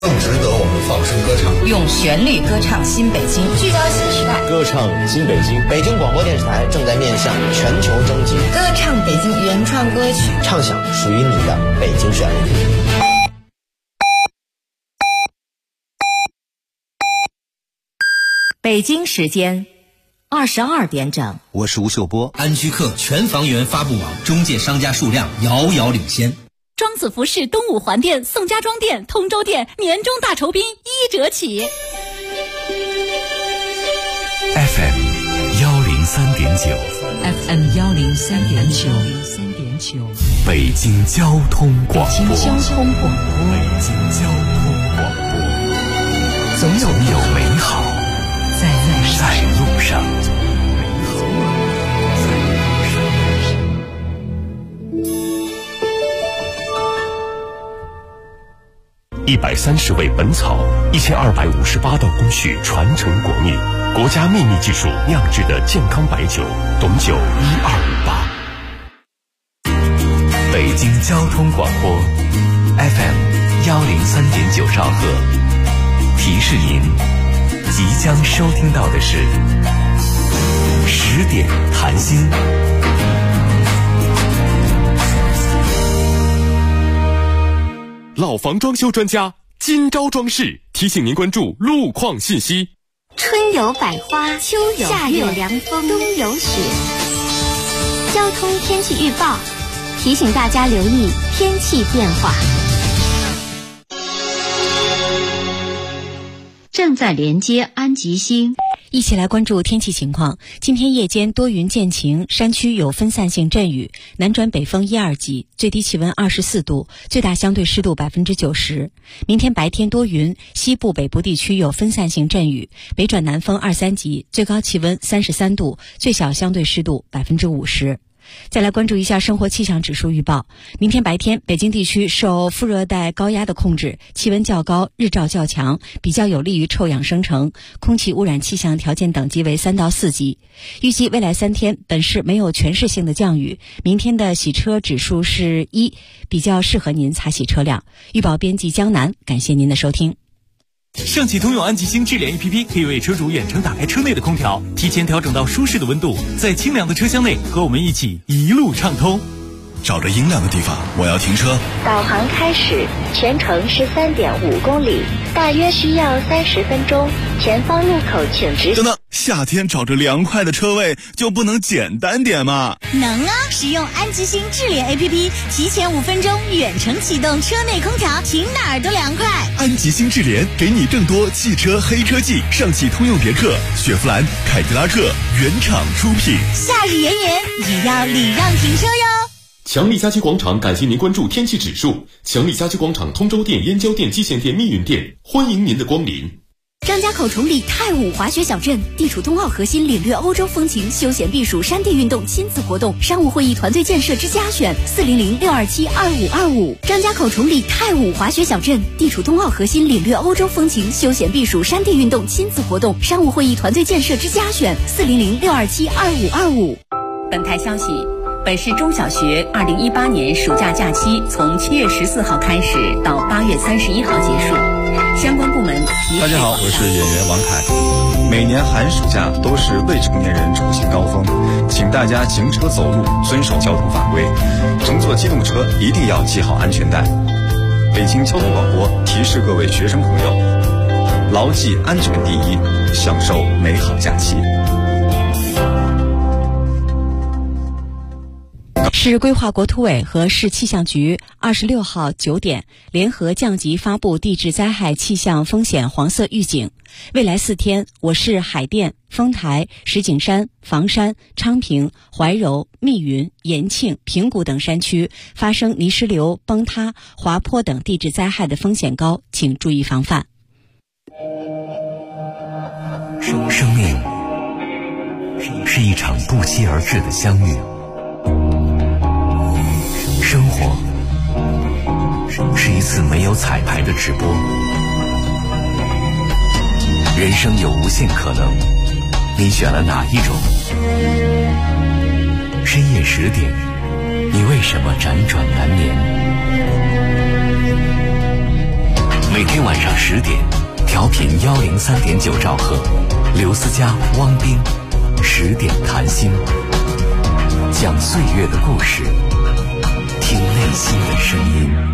更值得我们放声歌唱， 用旋律歌唱新北京， 聚焦新时代， 歌唱新北京。北京广播电视台正在面向全球征集， 歌唱北京原创歌曲， 唱响属于你的北京旋律。 北京时间22点整， 我是吴秀波。 安居客全房源发布网中介商家数量遥遥领先。 庄子服饰东五环店、宋家庄店、通州店年终大酬宾1折起。 FM 103.9 FM 103.9， 北京交通广播。 北京交通广播， 总有美好在路上。130味本草，1258道工序传承国秘，国家秘密技术酿制的健康白酒，董酒1258。北京交通广播 FM 103.9兆赫，提示您即将收听到的是10点谈心。老房装修专家金招装饰提醒您关注路况信息。 春有百花，秋有夏有凉风，冬有雪。交通天气预报提醒大家留意天气变化。 正在连接安吉星， 一起来关注天气情况。今天夜间多云见晴，山区有分散性阵雨，南转北风1、2级，最低气温24度，最大相对湿度90%。明天白天多云，西部北部地区有分散性阵雨，北转南风2、3级，最高气温33度，最小相对湿度50%。再来关注一下生活气象指数预报。明天白天，北京地区受副热带高压的控制，气温较高，日照较强，比较有利于臭氧生成，空气污染气象条件等级为3到4级。预计未来3天，本市没有全市性的降雨。明天的洗车指数是1，比较适合您擦洗车辆。预报编辑江南，感谢您的收听。 上汽通用安吉星智联 APP 可以为车主远程打开车内的空调，提前调整到舒适的温度，在清凉的车厢内和我们一起一路畅通。 找着阴凉的地方，我要停车。 导航开始，全程是3.5公里，大约需要30分钟。前方路口请直行。 等等，夏天找着凉快的车位就不能简单点吗？ 能啊！使用安吉星智联 APP， 提前5分钟远程启动车内空调，停哪儿都凉快。 安吉星智联给你更多汽车黑科技，上汽通用别克、雪佛兰、凯迪拉克原厂出品。 夏日炎炎也要礼让停车哟。 强力家居广场感谢您关注天气指数。强力家居广场通州店、燕郊店、蓟县店、密云店，欢迎您的光临。 张家口崇礼太武滑雪小镇，地处冬奥核心，领略欧洲风情，休闲避暑，山地运动，亲子活动，商务会议团队建设之家选，400-627-2525。张家口崇礼太武滑雪小镇，地处冬奥核心，领略欧洲风情，休闲避暑，山地运动，亲子活动，商务会议团队建设之家选，400-627-2525。本台消息。本市中小学2018年暑假假期从7月14号开始到8月31号结束，相关部门大家好，我是演员王凯。每年寒暑假都是未成年人出行高峰，请大家行车走路遵守交通法规，乘坐机动车一定要系好安全带。北京交通广播提示各位学生朋友，牢记安全第一，享受美好假期。 市规划国土委和市气象局26号9点联合降级发布地质灾害气象风险黄色预警。未来4天，我市海淀、丰台、石景山、房山、昌平、怀柔、密云、延庆、平谷等山区发生泥石流、崩塌、滑坡等地质灾害的风险高，请注意防范。 生命是一场不期而至的相遇。生活是一次没有彩排的直播，人生有无限可能，你选了哪一种？深夜10点，你为什么辗转难眠？ 每天晚上10点，调频103.9兆赫，刘思佳、汪斌10点谈心，讲岁月的故事，听内心的声音。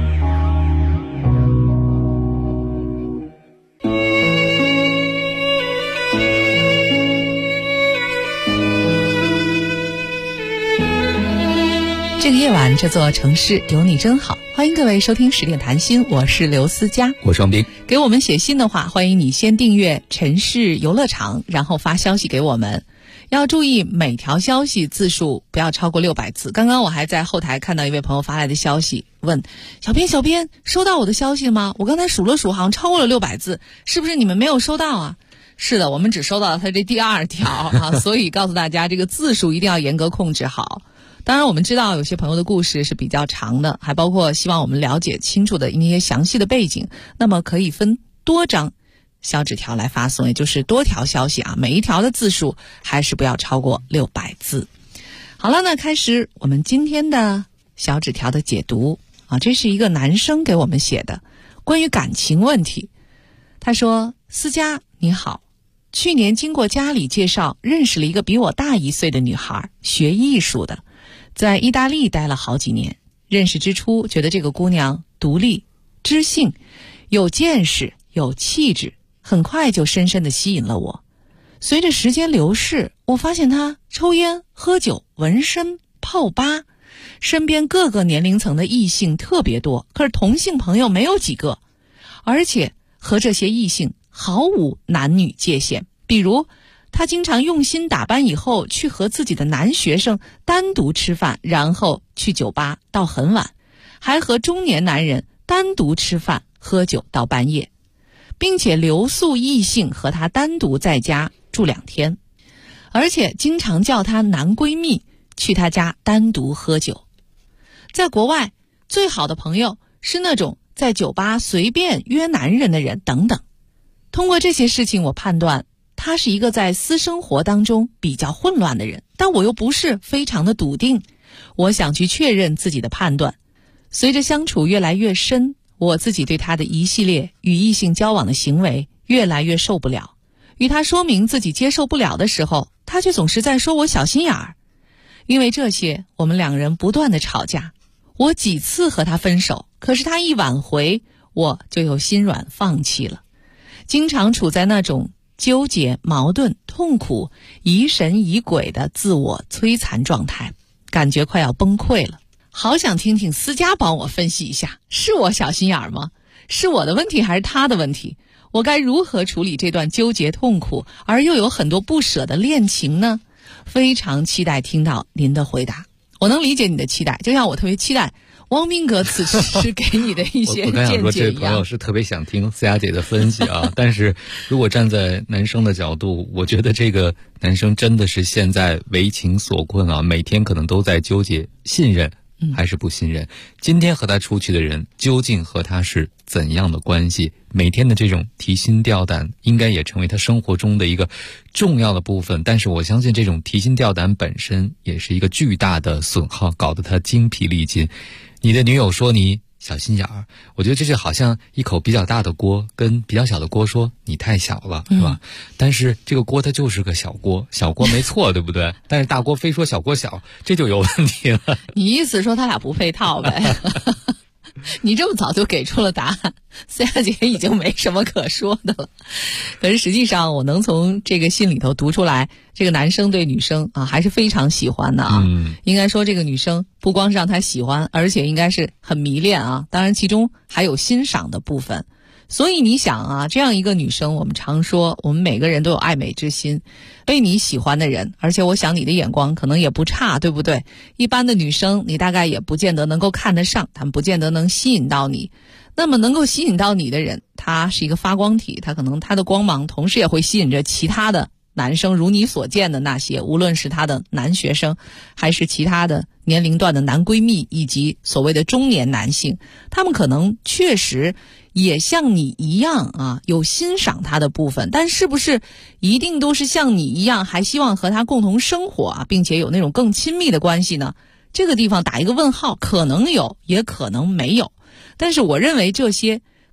这个夜晚，这座城市有你真好。欢迎各位收听10点谈心，我是刘思佳， 我是王斌。 给我们写信的话，欢迎你先订阅城市游乐场，然后发消息给我们。要注意每条消息字数不要超过600字。刚刚我还在后台看到一位朋友发来的消息，问小编收到我的消息了吗？我刚才数了数，好像超过了600字，是不是你们没有收到啊？是的，我们只收到了他这第2条啊，所以告诉大家这个字数一定要严格控制好。当然我们知道有些朋友的故事是比较长的，还包括希望我们了解清楚的一些详细的背景，那么可以分多张小纸条来发送，也就是多条消息啊，每一条的字数还是不要超过600字。好了，那开始我们今天的小纸条的解读啊，这是一个男生给我们写的，关于感情问题。他说：思佳你好，去年经过家里介绍认识了一个比我大1岁的女孩，学艺术的，在意大利待了好几年。认识之初觉得这个姑娘独立、知性、有见识、有气质，很快就深深地吸引了我。随着时间流逝，我发现她抽烟、喝酒、纹身、泡吧，身边各个年龄层的异性特别多，可是同性朋友没有几个，而且和这些异性毫无男女界限。比如他经常用心打扮以后去和自己的男学生单独吃饭，然后去酒吧到很晚，还和中年男人单独吃饭喝酒到半夜，并且留宿异性和他单独在家住2天，而且经常叫他男闺蜜去他家单独喝酒。在国外，最好的朋友是那种在酒吧随便约男人的人等等。通过这些事情，我判断他是一个在私生活当中比较混乱的人，但我又不是非常的笃定，我想去确认自己的判断。随着相处越来越深，我自己对他的一系列与异性交往的行为越来越受不了。与他说明自己接受不了的时候，他却总是在说我小心眼儿。因为这些，我们2人不断的吵架。我几次和他分手，可是他一挽回，我就又心软放弃了。经常处在那种纠结、矛盾、痛苦、疑神疑鬼的自我摧残状态，感觉快要崩溃了。好想听听思佳帮我分析一下，是我小心眼吗？是我的问题还是他的问题？我该如何处理这段纠结痛苦而又有很多不舍的恋情呢？非常期待听到您的回答。我能理解你的期待，就像我特别期待汪斌哥此时给你的一些我刚想说，这见解一样。 位朋友是特别想听思佳姐的分析啊，但是如果站在男生的角度，我觉得这个男生真的是现在为情所困啊，每天可能都在纠结信任还是不信任，今天和他出去的人究竟和他是怎样的关系，每天的这种提心吊胆应该也成为他生活中的一个重要的部分。但是我相信这种提心吊胆本身也是一个巨大的损耗，搞得他精疲力尽。你的女友说你小心眼儿，我觉得这就好像一口比较大的锅跟比较小的锅说你太小了，是吧？但是这个锅它就是个小锅，小锅没错，对不对？但是大锅非说小锅小，这就有问题了。 你意思说他俩不配套呗？你这么早就给出了答案，思佳姐已经没什么可说的了。可是实际上我能从这个信里头读出来，这个男生对女生啊还是非常喜欢的啊。应该说这个女生不光是让他喜欢，而且应该是很迷恋啊，当然其中还有欣赏的部分。所以你想啊，这样一个女生，我们常说我们每个人都有爱美之心，被你喜欢的人，而且我想你的眼光可能也不差，对不对？一般的女生你大概也不见得能够看得上，她们不见得能吸引到你。那么能够吸引到你的人，他是一个发光体，他可能他的光芒同时也会吸引着其他的男生，如你所见的那些，无论是他的男学生还是其他的年龄段的男闺蜜，以及所谓的中年男性，他们可能确实也像你一样啊，有欣赏他的部分，但是不是一定都是像你一样还希望和他共同生活啊，并且有那种更亲密的关系呢？这个地方打一个问号，可能有也可能没有。但是我认为这些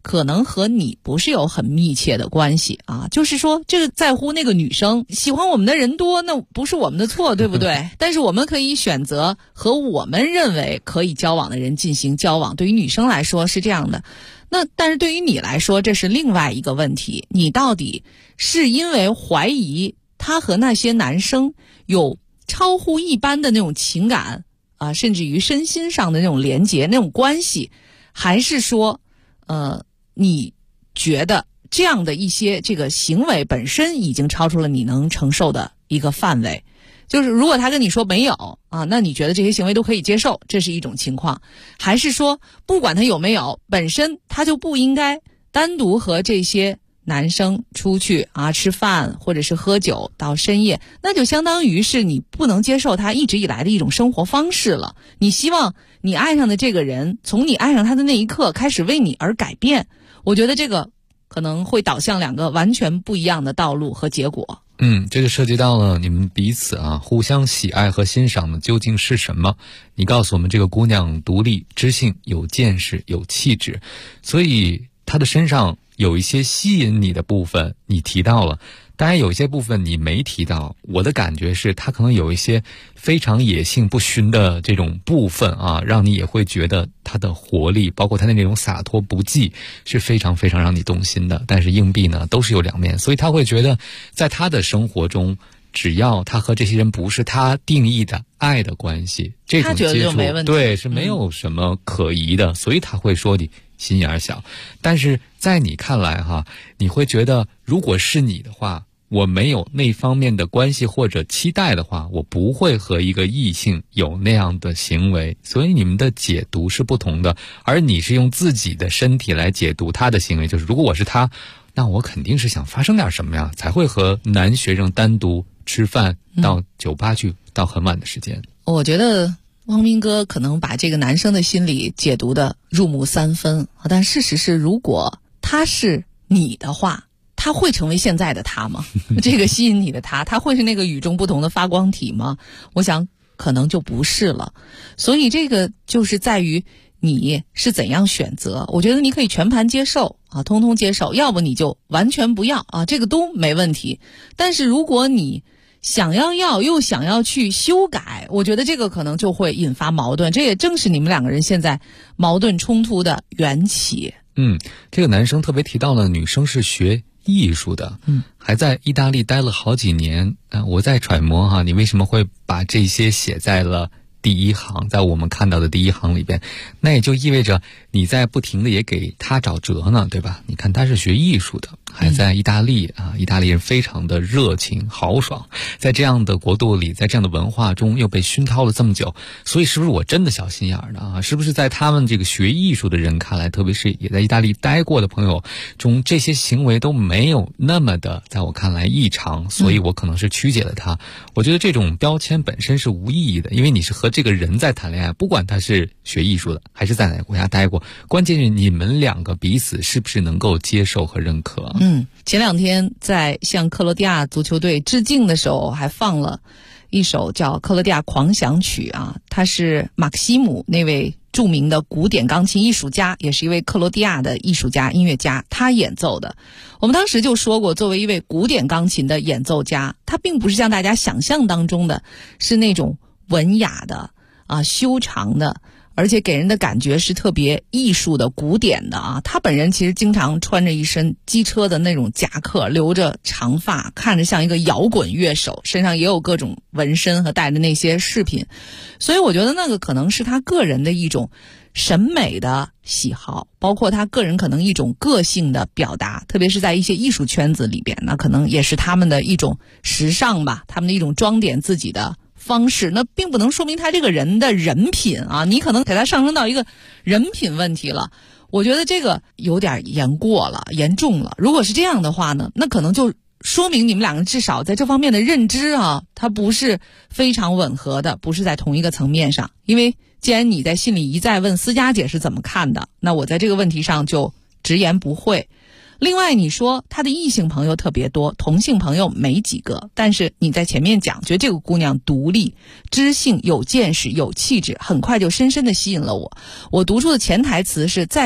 可能和你不是有很密切的关系啊，就是说这个在乎那个女生喜欢我们的人多，那不是我们的错，对不对？但是我们可以选择和我们认为可以交往的人进行交往，对于女生来说是这样的。那但是对于你来说，这是另外一个问题，你到底是因为怀疑他和那些男生有超乎一般的那种情感啊，甚至于身心上的那种连结、那种关系，还是说你觉得这样的一些这个行为本身已经超出了你能承受的一个范围？就是如果他跟你说没有啊，那你觉得这些行为都可以接受，这是一种情况。还是说不管他有没有，本身他就不应该单独和这些男生出去啊吃饭或者是喝酒到深夜，那就相当于是你不能接受他一直以来的一种生活方式了。你希望你爱上的这个人从你爱上他的那一刻开始为你而改变，我觉得这个可能会导向两个完全不一样的道路和结果。 这就涉及到了你们彼此互相喜爱和欣赏的究竟是什么。你告诉我们这个姑娘独立、知性、有见识、有气质，所以她的身上有一些吸引你的部分你提到了，当然有一些部分你没提到。我的感觉是她可能有一些非常野性不驯的这种部分让你也会觉得她的活力，包括她的那种洒脱不羁是非常非常让你动心的。但是硬币呢都是有两面，所以她会觉得在她的生活中，只要她和这些人不是她定义的爱的关系，这种接触对是没有什么可疑的，所以她会说你心眼小。但是在你看来你会觉得如果是你的话，我没有那方面的关系或者期待的话，我不会和一个异性有那样的行为。所以你们的解读是不同的，而你是用自己的身体来解读他的行为，就是如果我是他，那我肯定是想发生点什么呀，才会和男学生单独吃饭到酒吧去到很晚的时间。 我觉得汪斌哥可能把这个男生的心理解读的入木三分，但事实是如果他是你的话，他会成为现在的他吗？这个吸引你的他会是那个与众不同的发光体吗？我想可能就不是了。所以这个就是在于你是怎样选择。我觉得你可以全盘接受通通接受，要不你就完全不要这个都没问题。但是如果你想要又想要去修改，我觉得这个可能就会引发矛盾，这也正是你们两个人现在矛盾冲突的缘起。 这个男生特别提到了女生是学艺术的，还在意大利待了好几年。我在揣摩你为什么会把这些写在了第一行，在我们看到的第一行里边，那也就意味着你在不停的也给他找辙呢，对吧？你看他是学艺术的，还在意大利意大利人非常的热情豪爽，在这样的国度里，在这样的文化中又被熏陶了这么久，所以是不是我真的小心眼呢？是不是在他们这个学艺术的人看来，特别是也在意大利待过的朋友中，这些行为都没有那么的在我看来异常，所以我可能是曲解了他。我觉得这种标签本身是无意义的，因为你是和这个人在谈恋爱，不管他是学艺术的还是在哪个国家待过，关键是你们两个彼此是不是能够接受和认可。 前两天在向克罗地亚足球队致敬的时候，还放了一首叫《克罗地亚狂想曲》它是马克西姆那位著名的古典钢琴艺术家，也是一位克罗地亚的艺术家音乐家，他演奏的。我们当时就说过，作为一位古典钢琴的演奏家，他并不是像大家想象当中的是那种文雅的修长的，而且给人的感觉是特别艺术的古典的他本人其实经常穿着一身机车的那种夹克，留着长发，看着像一个摇滚乐手，身上也有各种纹身和带着那些饰品，所以我觉得那个可能是他个人的一种审美的喜好，包括他个人可能一种个性的表达，特别是在一些艺术圈子里边，那可能也是他们的一种时尚吧，他们的一种装点自己的方式。那并不能说明他这个人的人品你可能给他上升到一个人品问题了，我觉得这个有点严重了。如果是这样的话呢，那可能就说明你们两个至少在这方面的认知它不是非常吻合的，不是在同一个层面上。因为既然你在信里一再问思佳姐是怎么看的，那我在这个问题上就直言不讳。另外你说他的异性朋友特别多，同性朋友没几个，但是你在前面讲觉得这个姑娘独立、知性、有见识、有气质，很快就深深地吸引了我。我读出的潜台词是在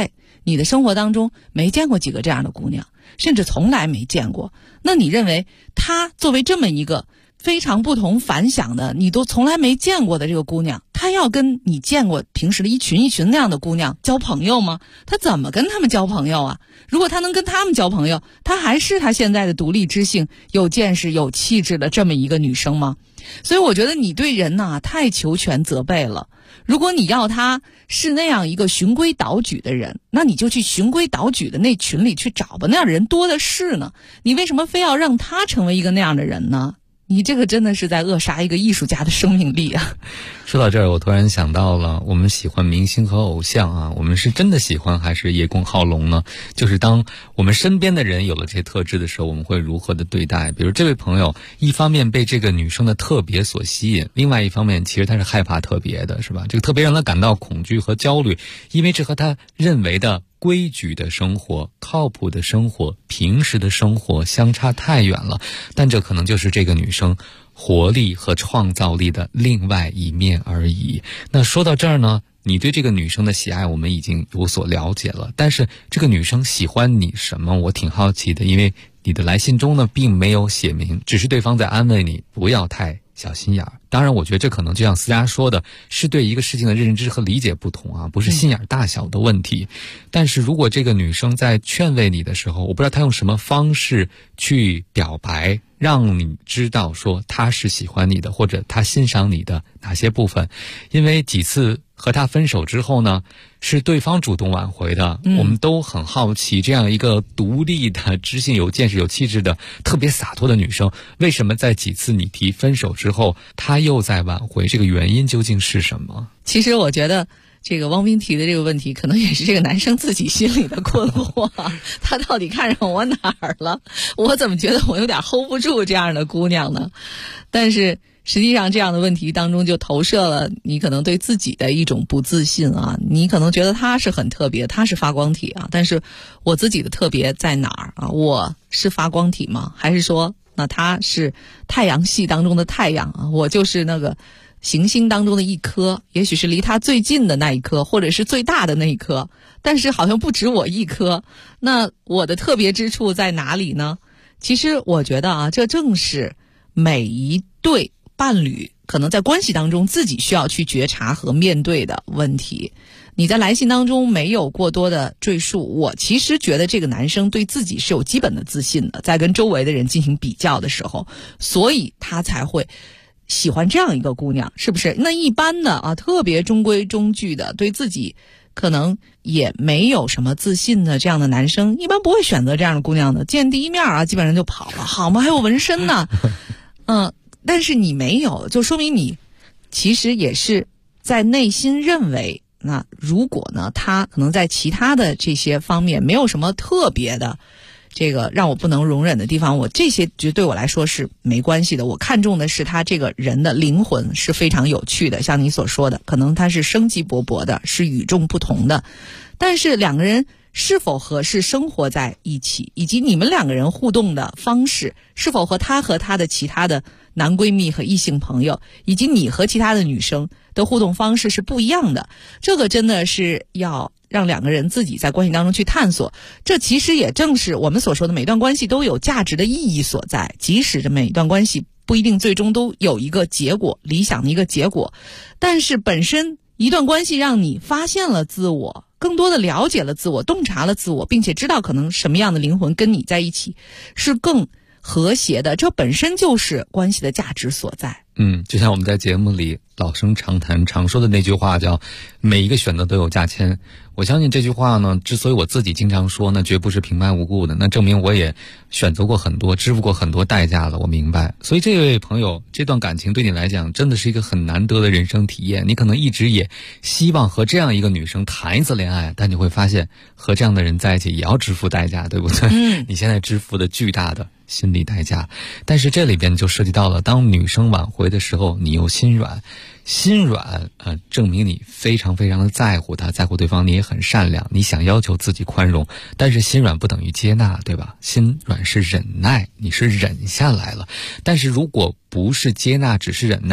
你的生活当中没见过几个这样的姑娘，甚至从来没见过。那你认为她作为这么一个非常不同凡响的，你都从来没见过的这个姑娘，她要跟你见过平时的一群一群那样的姑娘交朋友吗？她怎么跟她们交朋友啊？如果她能跟她们交朋友，她还是她现在的独立知性、有见识、有气质的这么一个女生吗？所以我觉得你对人呐太求全责备了。如果你要她是那样一个循规蹈矩的人，那你就去循规蹈矩的那群里去找吧，那样的人多的是呢。你为什么非要让她成为一个那样的人呢？你这个真的是在扼杀一个艺术家的生命力啊！ 说到这儿，我突然想到了，我们喜欢明星和偶像啊，我们是真的喜欢还是叶公好龙呢？就是当我们身边的人有了这些特质的时候，我们会如何的对待？比如这位朋友，一方面被这个女生的特别所吸引，另外一方面其实他是害怕特别的，是吧？这个特别让他感到恐惧和焦虑，因为这和他认为的规矩的生活、靠谱的生活、平时的生活相差太远了，但这可能就是这个女生活力和创造力的另外一面而已。那说到这儿呢，你对这个女生的喜爱我们已经有所了解了，但是这个女生喜欢你什么，我挺好奇的，因为你的来信中呢并没有写明，只是对方在安慰你不要太小心眼儿。当然我觉得这可能就像思佳说的，是对一个事情的认知和理解不同啊，不是心眼大小的问题。但是如果这个女生在劝慰你的时候，我不知道她用什么方式去表白，让你知道说她是喜欢你的，或者她欣赏你的哪些部分。因为几次和她分手之后呢，是对方主动挽回的，我们都很好奇，这样一个独立的、知性、有见识、有气质的、特别洒脱的女生，为什么在几次你提分手之后，她又在挽回？这个原因究竟是什么？ 其实我觉得这个汪斌提的这个问题，可能也是这个男生自己心里的困惑他到底看上我哪儿了？我怎么觉得我有点 hold 不住这样的姑娘呢？但是实际上这样的问题当中就投射了你可能对自己的一种不自信啊，你可能觉得他是很特别，他是发光体啊，但是我自己的特别在哪儿啊？我是发光体吗？还是说那他是太阳系当中的太阳啊，我就是那个行星当中的一颗，也许是离他最近的那一颗，或者是最大的那一颗，但是好像不止我一颗。那我的特别之处在哪里呢？其实我觉得啊，这正是每一对伴侣可能在关系当中自己需要去觉察和面对的问题。你在来信当中没有过多的赘述，我其实觉得这个男生对自己是有基本的自信的，在跟周围的人进行比较的时候，所以他才会喜欢这样一个姑娘，是不是？那一般的啊，特别中规中矩的，对自己可能也没有什么自信的这样的男生，一般不会选择这样的姑娘的，见第一面啊，基本上就跑了，好吗？还有纹身呢，但是你没有，就说明你其实也是在内心认为，那如果呢，他可能在其他的这些方面没有什么特别的这个让我不能容忍的地方，我这些就对我来说是没关系的。我看重的是他这个人的灵魂是非常有趣的，像你所说的，可能他是生机勃勃的，是与众不同的。但是两个人是否合适生活在一起，以及你们两个人互动的方式是否和他的其他的男闺蜜和异性朋友，以及你和其他的女生的互动方式是不一样的，这个真的是要让两个人自己在关系当中去探索。这其实也正是我们所说的每段关系都有价值的意义所在，即使这每一段关系不一定最终都有一个结果，理想的一个结果，但是本身一段关系让你发现了自我，更多的了解了自我，洞察了自我，并且知道可能什么样的灵魂跟你在一起是更和谐的，这本身就是关系的价值所在。 就像我们在节目里老生常谈常说的那句话叫每一个选择都有价签。我相信这句话呢，之所以我自己经常说，那绝不是平白无故的，那证明我也选择过很多，支付过很多代价了，我明白。所以这位朋友，这段感情对你来讲真的是一个很难得的人生体验，你可能一直也希望和这样一个女生谈一次恋爱，但你会发现和这样的人在一起也要支付代价，对不对？你现在支付的巨大的心理代价。但是这里边就涉及到了，当女生挽回的时候，你又心软，证明你非常非常的在乎她，在乎对方，你也很善良，你想要求自己宽容，但是心软不等于接纳，对吧？心软是忍耐，你是忍下来了。但是如果不是接纳，只是忍耐，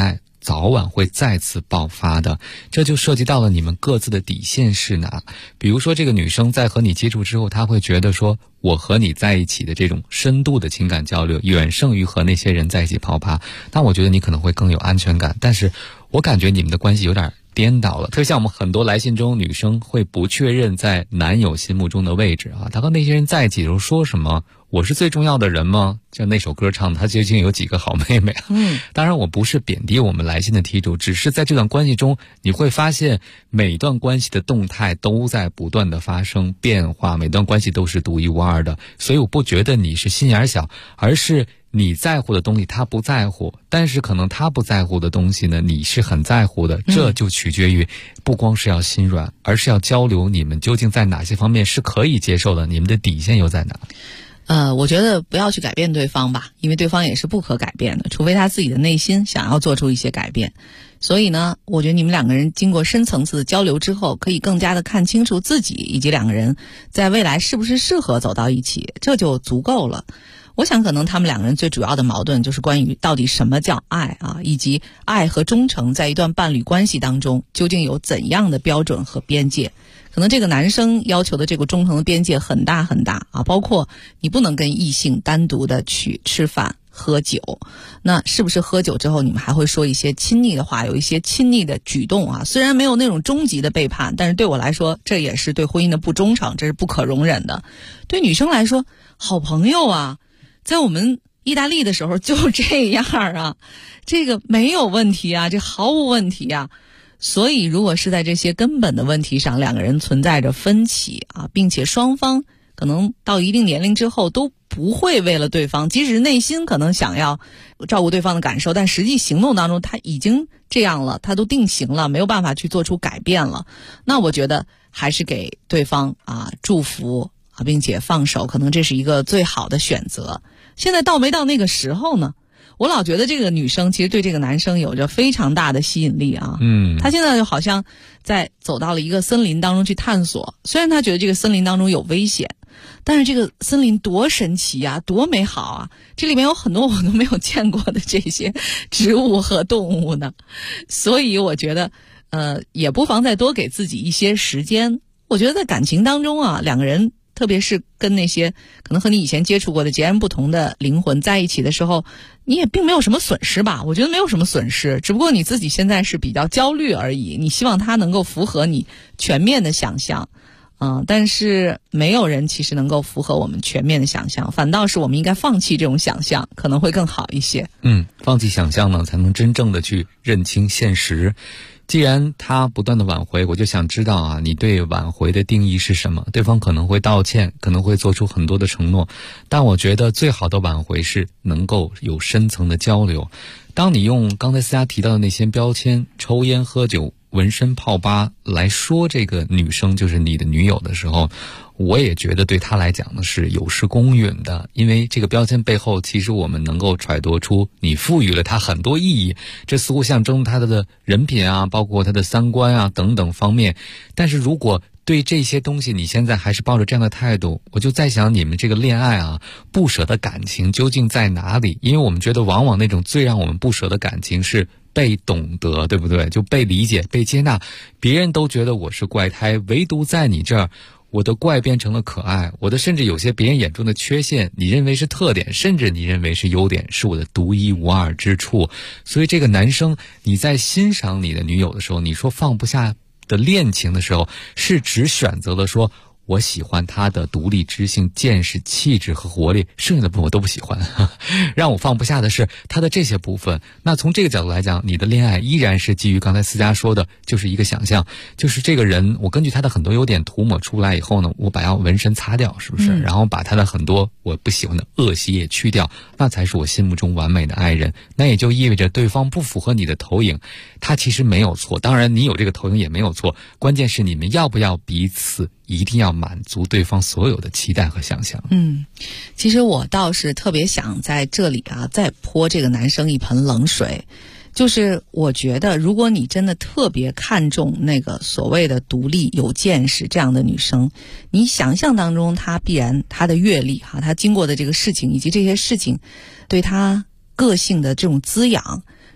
早晚会再次爆发的。这就涉及到了你们各自的底线是哪。比如说这个女生在和你接触之后，她会觉得说我和你在一起的这种深度的情感交流远胜于和那些人在一起泡吧，那我觉得你可能会更有安全感。但是我感觉你们的关系有点颠倒了，特别像我们很多来信中，女生会不确认在男友心目中的位置啊。她和那些人在一起的时候说什么我是最重要的人吗？就那首歌唱的她究竟有几个好妹妹啊？当然我不是贬低我们来信的题主，只是在这段关系中你会发现每段关系的动态都在不断的发生变化，每段关系都是独一无二的。所以我不觉得你是心眼小，而是你在乎的东西他不在乎，但是可能他不在乎的东西呢你是很在乎的。这就取决于不光是要心软，而是要交流你们究竟在哪些方面是可以接受的，你们的底线又在哪。 我觉得不要去改变对方吧，因为对方也是不可改变的，除非他自己的内心想要做出一些改变。所以呢，我觉得你们两个人经过深层次的交流之后，可以更加的看清楚自己以及两个人在未来是不是适合走到一起，这就足够了。我想可能他们两个人最主要的矛盾就是关于到底什么叫爱啊，以及爱和忠诚在一段伴侣关系当中究竟有怎样的标准和边界。可能这个男生要求的这个忠诚的边界很大很大啊，包括你不能跟异性单独的去吃饭喝酒，那是不是喝酒之后你们还会说一些亲昵的话，有一些亲昵的举动啊？虽然没有那种终极的背叛，但是对我来说这也是对婚姻的不忠诚，这是不可容忍的。对女生来说，好朋友啊，在我们意大利的时候就这样啊，这个没有问题啊，这毫无问题啊。所以如果是在这些根本的问题上两个人存在着分歧啊，并且双方可能到一定年龄之后都不会为了对方，即使内心可能想要照顾对方的感受，但实际行动当中他已经这样了，他都定型了，没有办法去做出改变了，那我觉得还是给对方祝福啊，并且放手，可能这是一个最好的选择。现在到没到那个时候呢？我老觉得这个女生其实对这个男生有着非常大的吸引力啊。她现在就好像在走到了一个森林当中去探索，虽然她觉得这个森林当中有危险，但是这个森林多神奇啊，多美好啊，这里面有很多我都没有见过的这些植物和动物呢。所以我觉得也不妨再多给自己一些时间。我觉得在感情当中啊，两个人特别是跟那些可能和你以前接触过的截然不同的灵魂在一起的时候，你也并没有什么损失吧，我觉得没有什么损失，只不过你自己现在是比较焦虑而已，你希望它能够符合你全面的想象。但是没有人其实能够符合我们全面的想象，反倒是我们应该放弃这种想象，可能会更好一些。 放弃想象呢，才能真正的去认清现实。既然他不断的挽回，我就想知道啊，你对挽回的定义是什么？对方可能会道歉，可能会做出很多的承诺，但我觉得最好的挽回是能够有深层的交流。当你用刚才思佳提到的那些标签，抽烟、喝酒、纹身、泡吧来说这个女生就是你的女友的时候，我也觉得对她来讲呢是有失公允的，因为这个标签背后其实我们能够揣度出你赋予了她很多意义，这似乎象征她的人品啊，包括她的三观啊等等方面。但是如果对这些东西你现在还是抱着这样的态度，我就在想你们这个恋爱啊，不舍的感情究竟在哪里？因为我们觉得往往那种最让我们不舍的感情是被懂得，对不对？就被理解、被接纳，别人都觉得我是怪胎，唯独在你这儿我的怪变成了可爱，我的甚至有些别人眼中的缺陷你认为是特点，甚至你认为是优点，是我的独一无二之处。所以这个男生你在欣赏你的女友的时候，你说放不下的恋情的时候，是只选择了说我喜欢她的独立知性、见识、气质和活力，剩下的部分我都不喜欢。让我放不下的是她的这些部分。那从这个角度来讲，你的恋爱依然是基于刚才思佳说的，就是一个想象，就是这个人我根据他的很多优点涂抹出来以后呢，我把要纹身擦掉，是不是？然后把他的很多我不喜欢的恶习也去掉，那才是我心目中完美的爱人。那也就意味着对方不符合你的投影，他其实没有错，当然你有这个投影也没有错，关键是你们要不要彼此一定要满足对方所有的期待和想象。 其实我倒是特别想在这里啊再泼这个男生一盆冷水，就是我觉得如果你真的特别看重那个所谓的独立有见识这样的女生，你想象当中她必然她的阅历她经过的这个事情以及这些事情对她个性的这种滋养，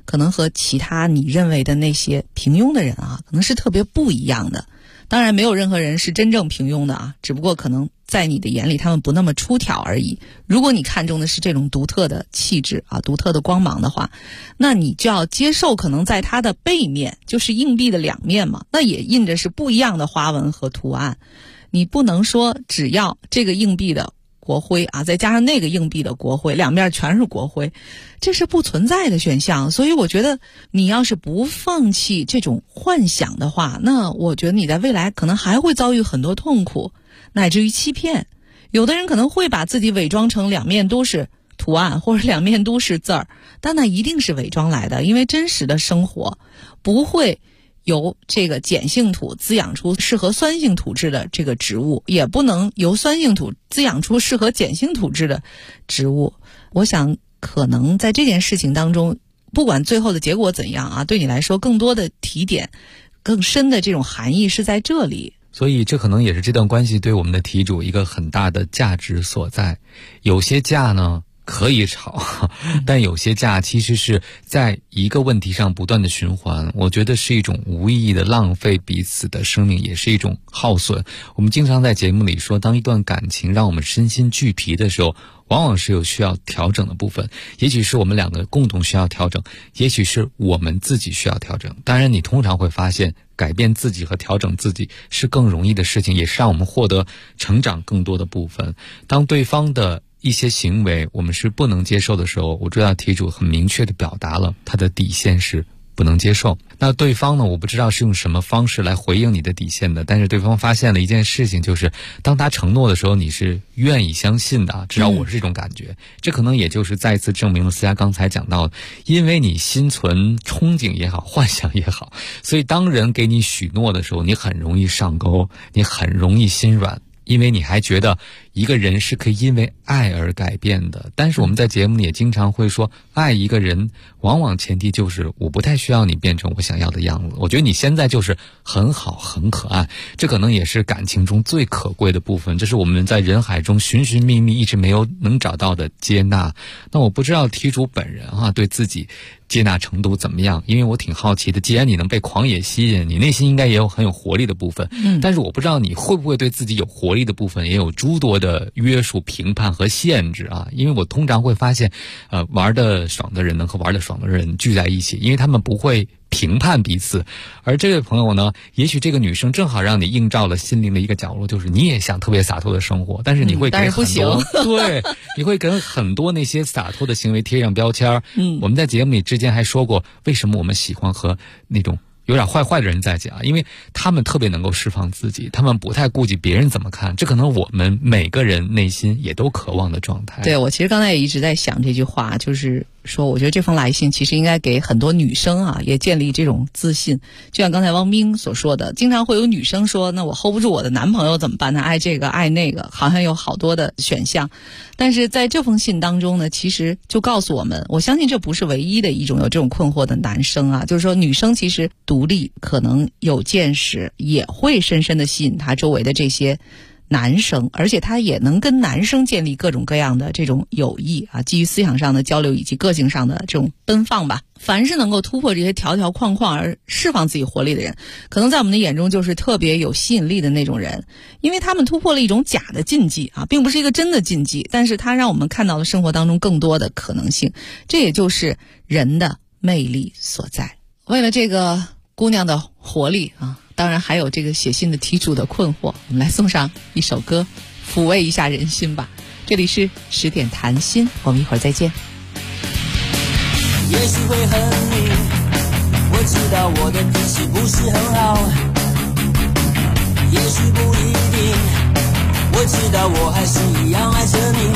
可能和其他你认为的那些平庸的人啊，可能是特别不一样的。当然没有任何人是真正平庸的啊，只不过可能在你的眼里他们不那么出挑而已。如果你看重的是这种独特的气质啊，独特的光芒的话，那你就要接受可能在它的背面，就是硬币的两面嘛，那也印着是不一样的花纹和图案。你不能说只要这个硬币的国徽啊，再加上那个硬币的国徽，两面全是国徽，这是不存在的选项。所以我觉得你要是不放弃这种幻想的话，那我觉得你在未来可能还会遭遇很多痛苦，乃至于欺骗。有的人可能会把自己伪装成两面都是图案，或者两面都是字儿，但那一定是伪装来的，因为真实的生活不会由这个碱性土滋养出适合酸性土质的这个植物，也不能由酸性土滋养出适合碱性土质的植物。我想可能在这件事情当中，不管最后的结果怎样啊，对你来说更多的提点更深的这种含义是在这里。 所以这可能也是这段关系对我们的题主一个很大的价值所在。有些架呢可以吵，但有些架其实是在一个问题上不断的循环，我觉得是一种无意义的浪费彼此的生命，也是一种耗损。我们经常在节目里说，当一段感情让我们身心俱疲的时候，往往是有需要调整的部分，也许是我们两个共同需要调整，也许是我们自己需要调整。当然你通常会发现改变自己和调整自己是更容易的事情，也是让我们获得成长更多的部分。当对方的一些行为我们是不能接受的时候，我知道题主很明确地表达了他的底线是不能接受。那对方呢，我不知道是用什么方式来回应你的底线的，但是对方发现了一件事情，就是当他承诺的时候你是愿意相信的，至少我是这种感觉。这可能也就是再一次证明了思佳刚才讲到的，因为你心存憧憬也好，幻想也好，所以当人给你许诺的时候，你很容易上钩，你很容易心软，因为你还觉得一个人是可以因为爱而改变的。但是我们在节目里也经常会说，爱一个人往往前提就是我不太需要你变成我想要的样子，我觉得你现在就是很好很可爱，这可能也是感情中最可贵的部分，这是我们在人海中寻寻觅觅一直没有能找到的接纳。那我不知道题主本人对自己接纳程度怎么样，因为我挺好奇的，既然你能被狂野吸引，你内心应该也有很有活力的部分，但是我不知道你会不会对自己有活力的部分也有诸多的约束、评判和限制啊。因为我通常会发现玩得爽的人能和玩得爽的人聚在一起，因为他们不会评判彼此。而这位朋友呢，也许这个女生正好让你映照了心灵的一个角落，就是你也想特别洒脱的生活，但是你会给很多对，你会给很多那些洒脱的行为贴上标签。我们在节目里之前还说过，为什么我们喜欢和那种有点坏坏的人在一起啊，因为他们特别能够释放自己，他们不太顾及别人怎么看，这可能我们每个人内心也都渴望的状态。 对，我其实刚才也一直在想这句话，就是说我觉得这封来信其实应该给很多女生啊也建立这种自信。就像刚才汪冰所说的，经常会有女生说，那我 hold 不住我的男朋友怎么办呢？爱这个爱那个，好像有好多的选项。但是在这封信当中呢，其实就告诉我们，我相信这不是唯一的一种有这种困惑的男生啊，就是说女生其实独立，可能有见识，也会深深的吸引他周围的这些男生，而且他也能跟男生建立各种各样的这种友谊啊，基于思想上的交流以及个性上的这种奔放吧。凡是能够突破这些条条框框而释放自己活力的人，可能在我们的眼中就是特别有吸引力的那种人，因为他们突破了一种假的禁忌啊，并不是一个真的禁忌，但是他让我们看到了生活当中更多的可能性，这也就是人的魅力所在。为了这个姑娘的活力啊，当然还有这个写信的题主的困惑，我们来送上一首歌抚慰一下人心吧。这里是10点谈心，我们一会儿再见。 也许会恨你，我知道我的脾气不是很好，也许不一定，我知道我还是一样爱着你。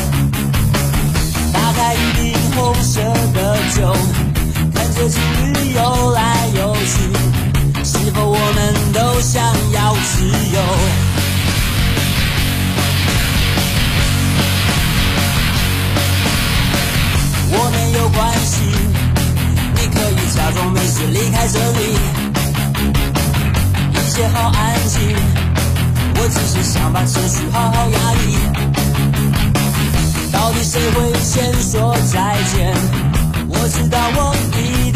打开一瓶红色的酒，看着情侣游来游去，是否我们都想要自由？我没有关系，你可以假装没事离开这里，一切好安静，我只是想把情绪好好压抑。到底谁会先说再见？我知道我一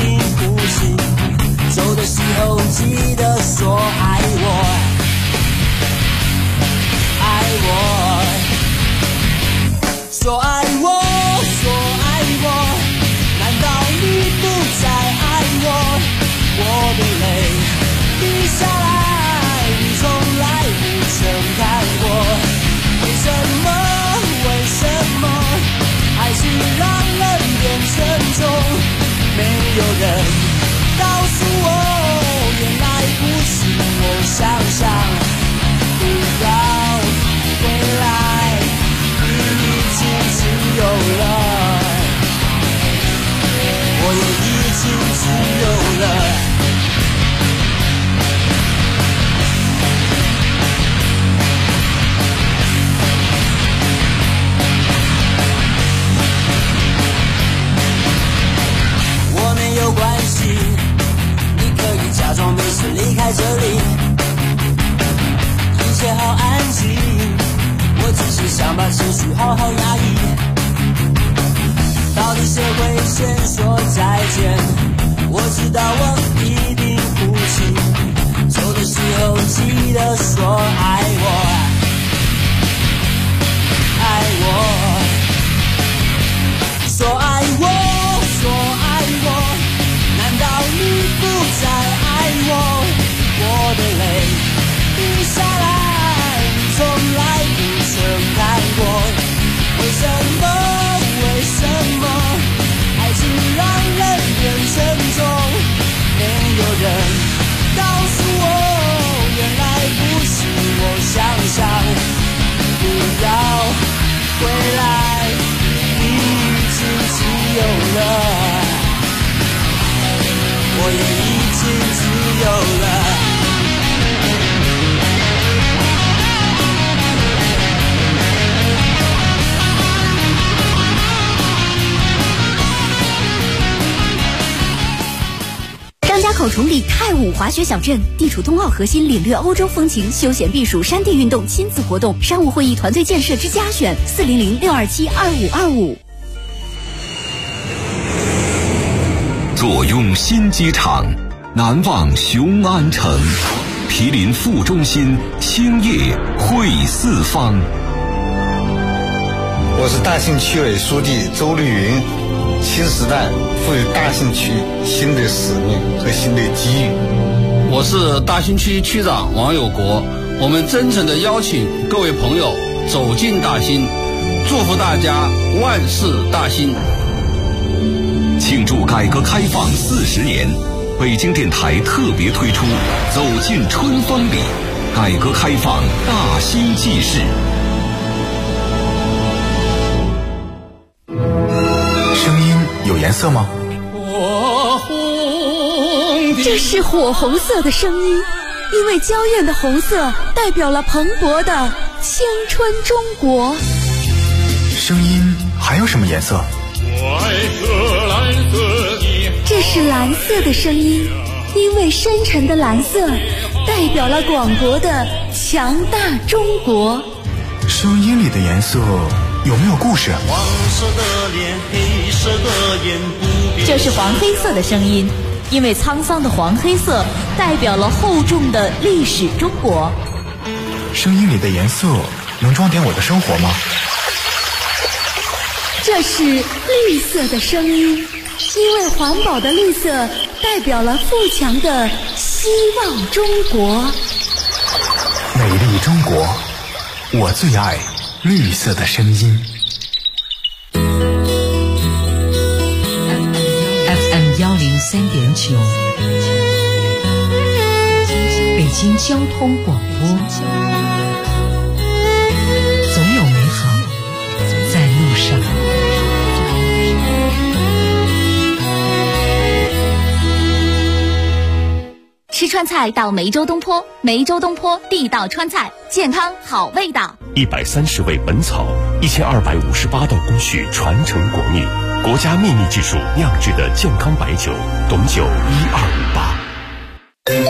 呼吸，走的时候记得说爱我，爱我，说爱我，说爱我，难道你不再爱我？我的泪滴下来，你从来不曾看过。为什么？为什么？还是让人变沉重？没有人告诉我，原来不是我想象。不要回来，你已经自由了，我也已经自由了。没有关系，你可以假装没事离开这里，一切好安静，我只是想把情绪好好压抑。到底谁会先说再见？我知道我一定哭泣，走的时候记得说爱我，爱我，说爱我，说爱我。难道你不再爱我？我的泪滴下来，你从来不曾看过。为什么？为什么？爱情让人变沉重。没有人告诉我，原来不是我想象。不要回来，你已经自由了。我也已经自由了。 张家口崇礼泰武滑雪小镇，地处冬奥核心，领略欧洲风情，休闲避暑，山地运动，亲子活动，商务会议，团队建设之家选，400-627-2525。 坐拥新机场，难忘雄安城，毗邻副中心，兴业汇四方。 我是大兴区委书记周绿云。新时代赋予大兴区新的使命和新的机遇。 我是大兴区区长王有国。我们真诚地邀请各位朋友走进大兴，祝福大家万事大兴。 庆祝改革开放40年，北京电台特别推出《走进春风里》，改革开放大兴纪事。 声音有颜色吗？ 这是火红色的声音，因为娇艳的红色代表了蓬勃的青春中国。 声音还有什么颜色？ 这是蓝色的声音，因为深沉的蓝色代表了广博的强大中国。 声音里的颜色有没有故事？ 黄色的脸，黑色的眼， 这是黄黑色的声音，因为沧桑的黄黑色代表了厚重的历史中国。 声音里的颜色能装点我的生活吗？ 这是绿色的声音，因为环保的绿色代表了富强的希望中国。 美丽中国，我最爱绿色的声音。 FM 103.9，北京交通广播，总有美好在路上。 吃川菜到梅州东坡，梅州东坡地道川菜，健康好味道。 130味本草，1258道工序传承国秘，国家秘密技术酿制的健康白酒，董酒1258。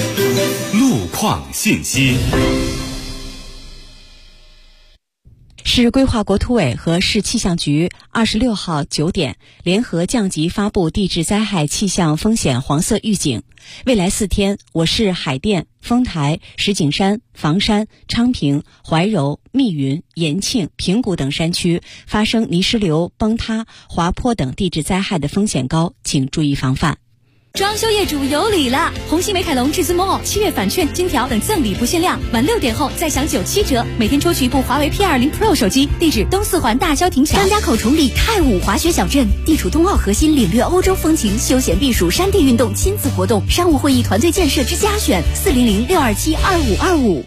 路况信息。 市规划国土委和市气象局26号9点联合降级发布地质灾害气象风险黄色预警。未来4天，我市海淀、丰台、石景山、房山、昌平、怀柔、密云、延庆、平谷等山区发生泥石流、崩塌、滑坡等地质灾害的风险高，请注意防范。 装修业主有礼了！红星美凯龙至尊 Mall 7月返券、金条等赠礼不限量，晚6点后再享97折，每天抽取一部华为 P20 Pro 手机。地址东四环大郊亭桥张家口崇礼太武滑雪小镇，地处冬奥核心，领略欧洲风情，休闲避暑山地运动亲子活动，商务会议团队建设之家选，400-627-2525。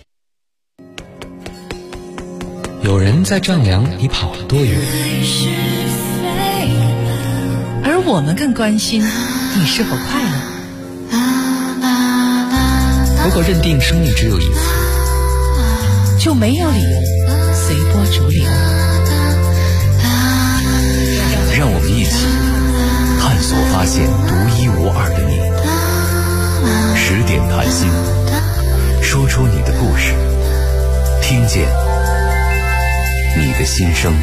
有人在丈量你跑了多远， 而我们更关心你是否快乐。 如果认定生命只有一次， 就没有理由随波逐流。 让我们一起探索发现独一无二的你。10点谈心，说出你的故事，听见你的心声。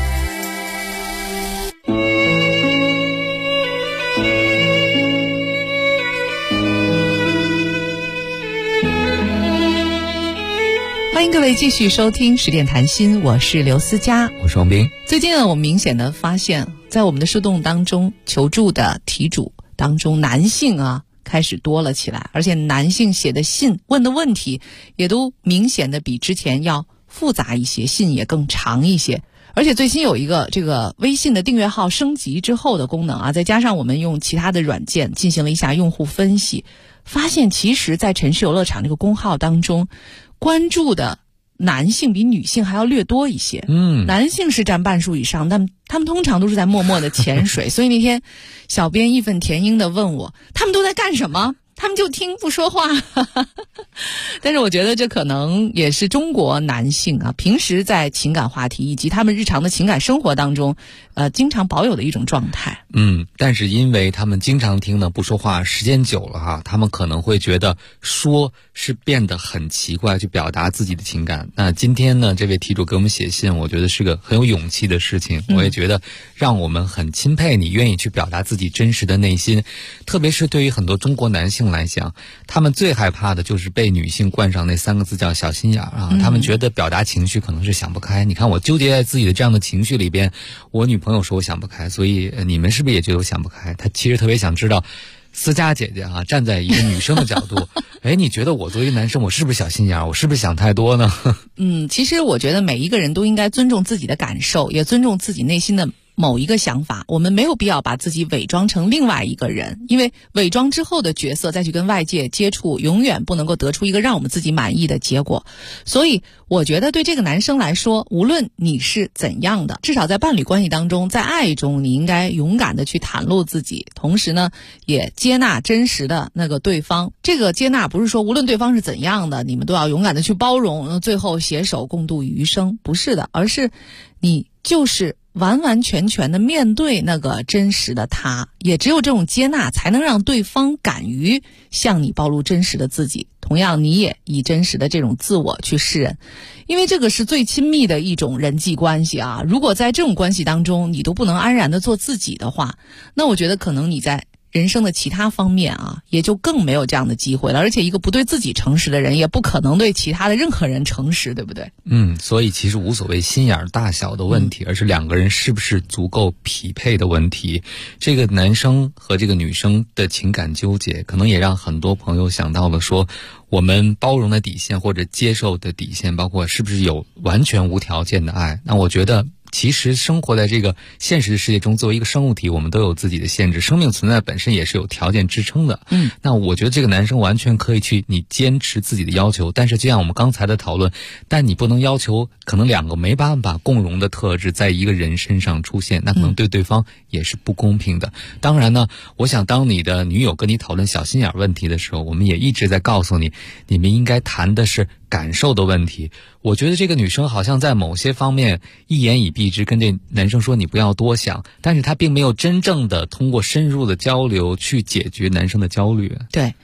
欢迎各位继续收听10点谈心，我是刘思佳， 我是王斌。 最近我们明显的发现，在我们的树洞当中，求助的题主当中，男性开始多了起来，而且男性写的信、问的问题也都明显的比之前要复杂一些，信也更长一些。而且最新有一个这个微信的订阅号升级之后的功能再加上我们用其他的软件进行了一下用户分析，发现其实在城市游乐场这个公号当中，关注的男性比女性还要略多一些。男性是占半数以上，但他们通常都是在默默的潜水。所以那天小编义愤填膺的问我，他们都在干什么？他们就听不说话。但是我觉得这可能也是中国男性平时在情感话题以及他们日常的情感生活当中经常保有的一种状态。 但是因为他们经常听呢不说话，时间久了他们可能会觉得说是变得很奇怪，去表达自己的情感。那今天呢，这位题主给我们写信，我觉得是个很有勇气的事情。我也觉得让我们很钦佩你愿意去表达自己真实的内心，特别是对于很多中国男性来讲，他们最害怕的就是被女性冠上那3个字叫小心眼他们觉得表达情绪可能是想不开。你看我纠结在自己的这样的情绪里边，我女朋友说我想不开，所以你们是不是也觉得我想不开？他其实特别想知道思佳姐姐站在一个女生的角度你觉得我作为男生，我是不是小心眼？我是不是想太多呢？ 其实我觉得每一个人都应该尊重自己的感受，也尊重自己内心的某一个想法。我们没有必要把自己伪装成另外一个人，因为伪装之后的角色再去跟外界接触，永远不能够得出一个让我们自己满意的结果。所以我觉得对这个男生来说，无论你是怎样的，至少在伴侣关系当中，在爱中，你应该勇敢的去袒露自己，同时呢也接纳真实的那个对方。这个接纳不是说无论对方是怎样的，你们都要勇敢的去包容，最后携手共度余生，不是的，而是你就是完完全全的面对那个真实的他，也只有这种接纳才能让对方敢于向你暴露真实的自己，同样你也以真实的这种自我去示人。因为这个是最亲密的一种人际关系如果在这种关系当中你都不能安然的做自己的话，那我觉得可能你在人生的其他方面也就更没有这样的机会了。而且一个不对自己诚实的人，也不可能对其他的任何人诚实，对不对？ 所以其实无所谓心眼大小的问题，而是两个人是不是足够匹配的问题。这个男生和这个女生的情感纠结，可能也让很多朋友想到了说，我们包容的底线或者接受的底线，包括是不是有完全无条件的爱。那我觉得其实生活在这个现实的世界中，作为一个生物体，我们都有自己的限制，生命存在本身也是有条件支撑的。那我觉得这个男生完全可以去你坚持自己的要求，但是就像我们刚才的讨论，但你不能要求可能2个没办法共融的特质在一个人身上出现，那可能对对方也是不公平的。当然呢，我想当你的女友跟你讨论小心眼问题的时候，我们也一直在告诉你，你们应该谈的是感受的问题。我觉得这个女生好像在某些方面一言以蔽之，跟这男生说你不要多想，但是她并没有真正的通过深入的交流去解决男生的焦虑。 对，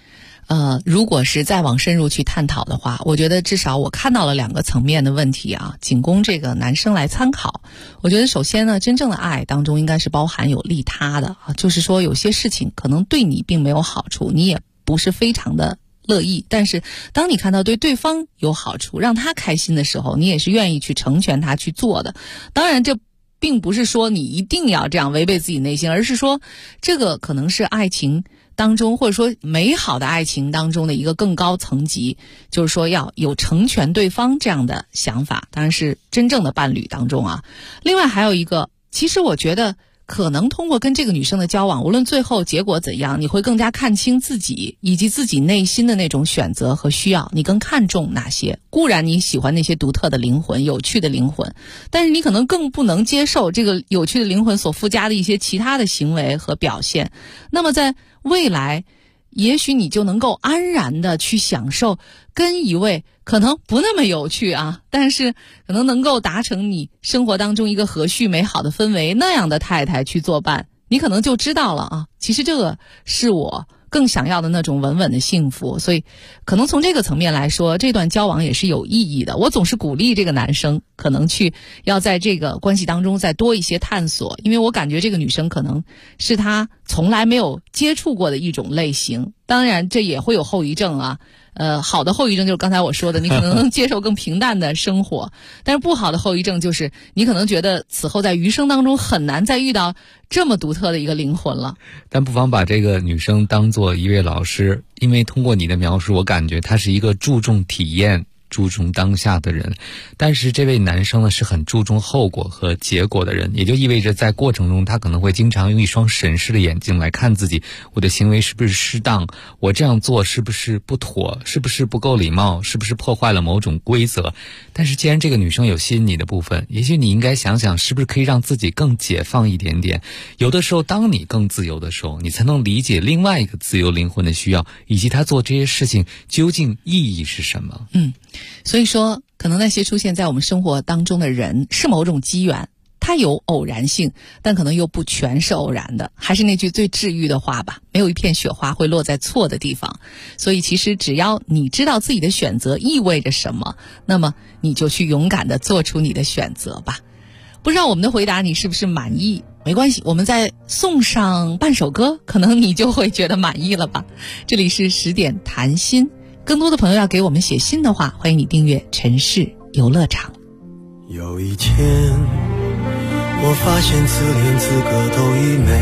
如果是再往深入去探讨的话，我觉得至少我看到了2个层面的问题啊，仅供这个男生来参考。我觉得首先呢，真正的爱当中应该是包含有利他的啊，就是说有些事情可能对你并没有好处，你也不是非常的乐意，但是当你看到对对方有好处，让他开心的时候，你也是愿意去成全他去做的。当然这并不是说你一定要这样违背自己内心，而是说这个可能是爱情当中，或者说美好的爱情当中的一个更高层级，就是说要有成全对方这样的想法，当然是真正的伴侣当中啊。另外还有一个，其实我觉得可能通过跟这个女生的交往，无论最后结果怎样，你会更加看清自己以及自己内心的那种选择和需要，你更看重哪些。固然你喜欢那些独特的灵魂，有趣的灵魂，但是你可能更不能接受这个有趣的灵魂所附加的一些其他的行为和表现。那么在未来也许你就能够安然的去享受跟一位可能不那么有趣啊，但是可能能够达成你生活当中一个和煦美好的氛围那样的太太去作伴，你可能就知道了啊，其实这个是我更想要的那种稳稳的幸福。所以可能从这个层面来说，这段交往也是有意义的。我总是鼓励这个男生可能去要在这个关系当中再多一些探索，因为我感觉这个女生可能是他从来没有接触过的一种类型。当然这也会有后遗症啊，好的后遗症就是刚才我说的，你可能能接受更平淡的生活，但是不好的后遗症就是你可能觉得此后在余生当中很难再遇到这么独特的一个灵魂了。 但不妨把这个女生当作一位老师，因为通过你的描述，我感觉她是一个注重体验、注重当下的人。但是这位男生呢，是很注重后果和结果的人，也就意味着在过程中他可能会经常用一双审视的眼睛来看自己，我的行为是不是适当，我这样做是不是不妥，是不是不够礼貌，是不是破坏了某种规则。但是既然这个女生有吸引你的部分，也许你应该想想是不是可以让自己更解放一点点。有的时候当你更自由的时候，你才能理解另外一个自由灵魂的需要，以及他做这些事情究竟意义是什么。 所以说可能那些出现在我们生活当中的人是某种机缘，它有偶然性，但可能又不全是偶然的。还是那句最治愈的话吧，没有一片雪花会落在错的地方。所以其实只要你知道自己的选择意味着什么，那么你就去勇敢地做出你的选择吧。不知道我们的回答你是不是满意？没关系，我们再送上半首歌，可能你就会觉得满意了吧。这里是10点谈心，更多的朋友要给我们写信的话，欢迎你订阅城市游乐场。 有一天我发现自恋资格都已没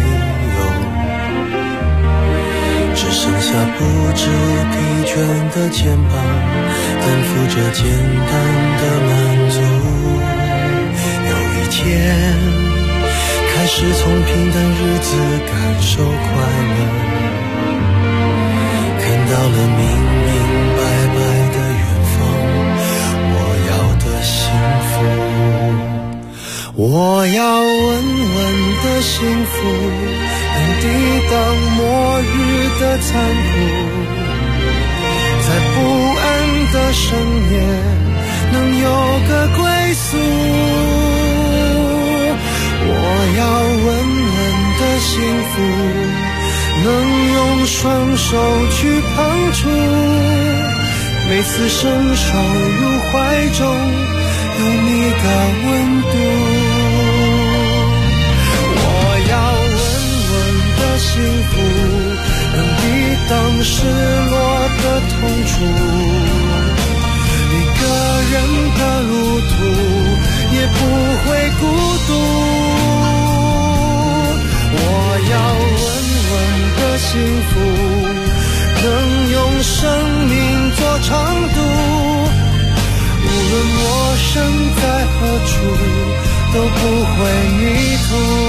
有，只剩下不知疲倦的肩膀，担负着简单的满足。有一天开始从平淡日子感受快乐，看到了明明白白的远方，我要的幸福，我要稳稳的幸福，能抵挡末日的残酷，在不安的深夜能有个归宿。我要稳稳的幸福，能用双手去碰触，每次伸手入怀中有你的温度。我要稳稳的幸福，能抵挡失落的痛楚，一个人的路途也不会孤独。我要稳稳的幸福，能用生命做长度，无论我身在何处都不会迷途。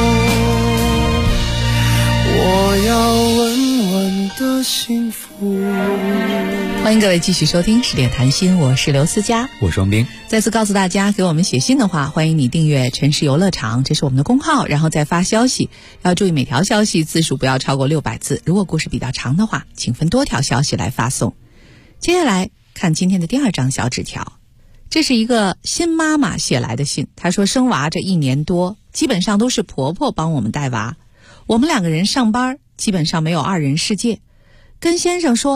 我要稳稳的幸福。 欢迎各位继续收听10点谈心，我是刘思佳， 我是王斌。 再次告诉大家，给我们写信的话，欢迎你订阅城市游乐场，这是我们的公号，然后再发消息，要注意每条消息字数不要超过600字，如果故事比较长的话，请分多条消息来发送。接下来看今天的第2张小纸条，这是一个新妈妈写来的信，她说生娃这1年多基本上都是婆婆帮我们带娃，我们2个人上班基本上没有2人世界，跟先生说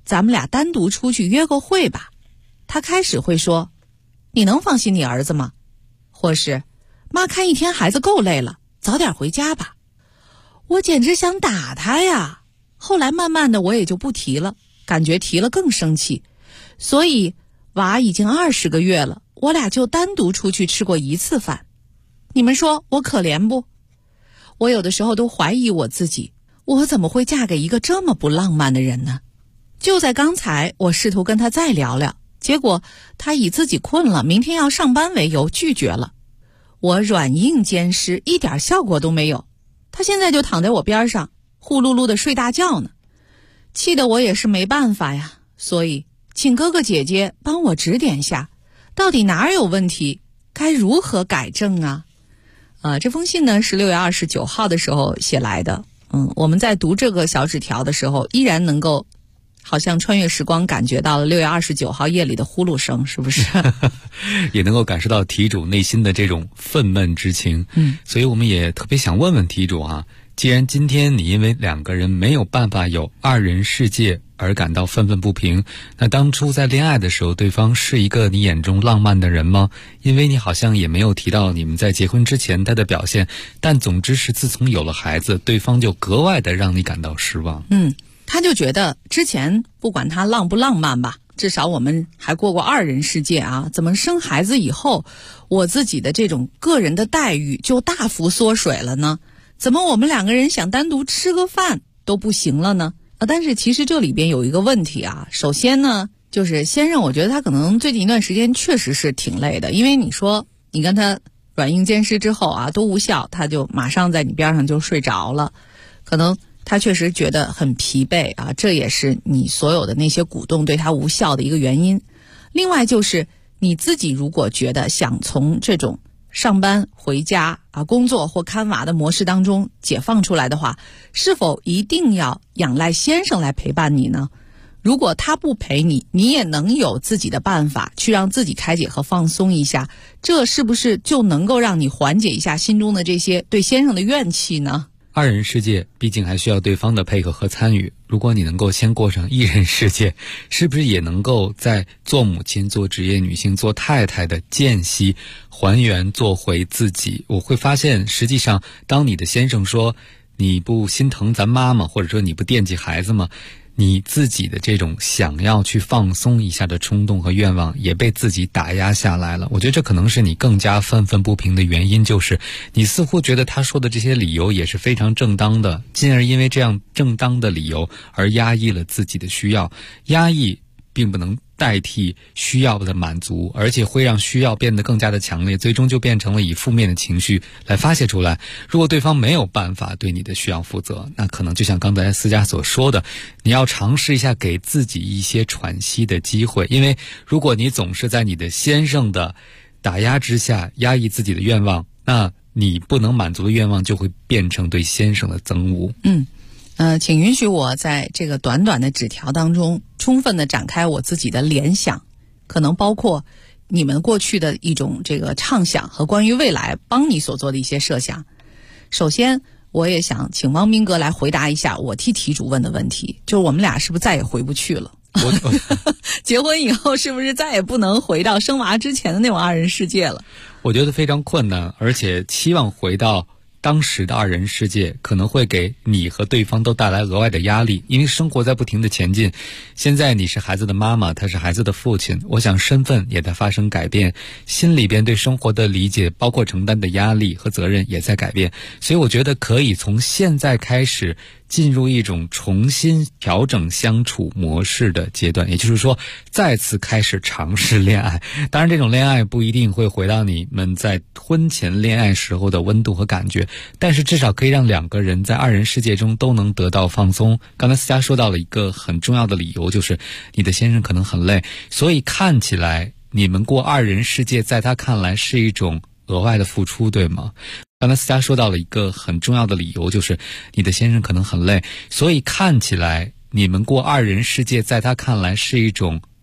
咱们俩单独出去约个会吧。他开始会说，你能放心你儿子吗？或是，妈看一天孩子够累了，早点回家吧。我简直想打他呀。后来慢慢的我也就不提了，感觉提了更生气。所以娃已经20个月了，我俩就单独出去吃过1次饭。你们说我可怜不？我有的时候都怀疑我自己，我怎么会嫁给一个这么不浪漫的人呢？就在刚才，我试图跟他再聊聊，结果他以自己困了，明天要上班为由拒绝了。我软硬兼施，一点效果都没有。他现在就躺在我边上，呼噜噜的睡大觉呢。气得我也是没办法呀，所以请哥哥姐姐帮我指点下，到底哪儿有问题，该如何改正啊？这封信呢是6月29号的时候写来的。我们在读这个小纸条的时候，依然能够好像穿越时光，感觉到了6月29号夜里的呼噜声，是不是？ 也能够感受到题主内心的这种愤懑之情。所以我们也特别想问问题主啊，既然今天你因为2个人没有办法有2人世界而感到愤愤不平，那当初在恋爱的时候，对方是一个你眼中浪漫的人吗？因为你好像也没有提到你们在结婚之前他的表现，但总之是自从有了孩子，对方就格外的让你感到失望。 他就觉得之前不管他浪不浪漫吧，至少我们还过过2人世界啊，怎么生孩子以后，我自己的这种个人的待遇就大幅缩水了呢？怎么我们2个人想单独吃个饭都不行了呢？但是其实这里边有一个问题啊。首先呢，就是先生，我觉得他可能最近一段时间确实是挺累的，因为你说你跟他软硬兼施之后啊都无效，他就马上在你边上就睡着了，可能他确实觉得很疲惫啊，这也是你所有的那些鼓动对他无效的一个原因。另外就是你自己如果觉得想从这种上班回家工作或看娃的模式当中解放出来的话，是否一定要仰赖先生来陪伴你呢？如果他不陪你，你也能有自己的办法去让自己开解和放松一下，这是不是就能够让你缓解一下心中的这些对先生的怨气呢 ？2人世界毕竟还需要对方的配合和参与，如果你能够先过上1人世界，是不是也能够在做母亲、做职业女性、做太太的间隙还原做回自己？我会发现实际上当你的先生说你不心疼咱妈妈，或者说你不惦记孩子吗，你自己的这种想要去放松一下的冲动和愿望也被自己打压下来了。我觉得这可能是你更加愤愤不平的原因，就是你似乎觉得他说的这些理由也是非常正当的，进而因为这样正当的理由而压抑了自己的需要。压抑并不能代替需要的满足，而且会让需要变得更加的强烈，最终就变成了以负面的情绪来发泄出来。如果对方没有办法对你的需要负责，那可能就像刚才思佳所说的，你要尝试一下给自己一些喘息的机会。因为如果你总是在你的先生的打压之下压抑自己的愿望，那你不能满足的愿望就会变成对先生的憎恶。 请允许我在这个短短的纸条当中充分的展开我自己的联想，可能包括你们过去的一种这个畅想和关于未来帮你所做的一些设想。首先我也想请汪斌哥来回答一下我替题主问的问题，就是我们俩是不是再也回不去了？结婚以后是不是再也不能回到生娃之前的那种2人世界了？ 我觉得非常困难，而且期望回到当时的2人世界可能会给你和对方都带来额外的压力，因为生活在不停的前进。现在你是孩子的妈妈，他是孩子的父亲，我想身份也在发生改变，心里边对生活的理解包括承担的压力和责任也在改变。所以我觉得可以从现在开始进入一种重新调整相处模式的阶段，也就是说再次开始尝试恋爱。当然这种恋爱不一定会回到你们在婚前恋爱时候的温度和感觉，但是至少可以让2个人在2人世界中都能得到放松。刚才思佳说到了一个很重要的理由，就是你的先生可能很累，所以看起来你们过2人世界在他看来是一种额外的付出，对吗？刚才思佳说到了一个很重要的理由，就是你的先生可能很累，所以看起来你们过2人世界在他看来是一种